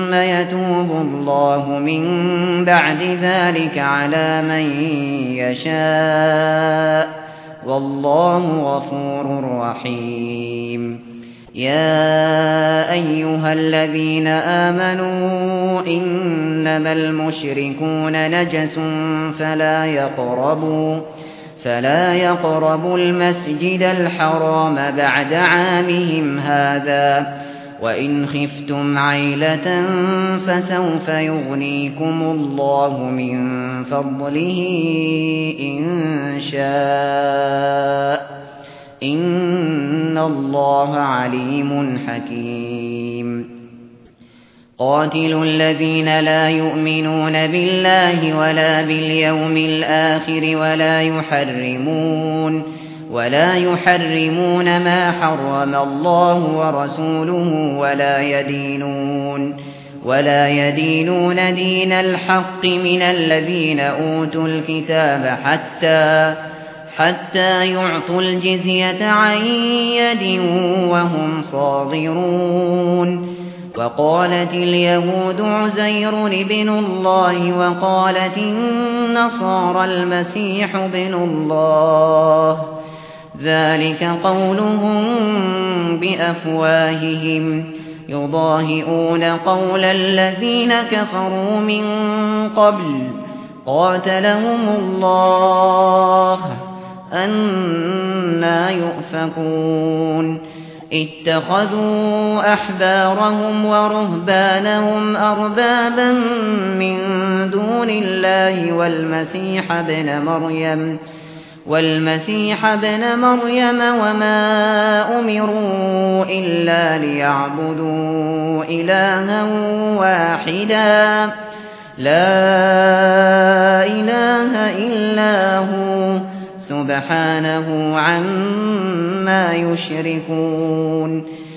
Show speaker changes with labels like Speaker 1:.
Speaker 1: ثُمَّ يَتُوبُ اللَّهُ مِن بَعْدِ ذَلِكَ عَلَى مَن يَشَاءُ وَاللَّهُ غَفُورٌ رَّحِيمٌ يَا أَيُّهَا الَّذِينَ آمَنُوا إِنَّمَا الْمُشْرِكُونَ نَجَسٌ فلا يقربوا المسجد الحرام بعد عامهم هذا وإن خفتم عيلة فسوف يغنيكم الله من فضله إن شاء إن الله عليم حكيم قاتلوا الذين لا يؤمنون بالله ولا باليوم الآخر ولا يحرمون ما حرم الله ورسوله ولا يدينون دين الحق من الذين أوتوا الكتاب حتى يعطوا الجزية عن يد وهم صاغرون وقالت اليهود عزير ابن الله وقالت النصارى المسيح ابن الله ذلك قولهم بأفواههم يضاهئون قول الذين كفروا من قبل قاتلهم الله أنى يؤفكون اتخذوا أحبارهم ورهبانهم أربابا من دون الله والمسيح ابن مريم وما أمروا إلا ليعبدوا إلها واحدا لا إله إلا هو سبحانه عما يشركون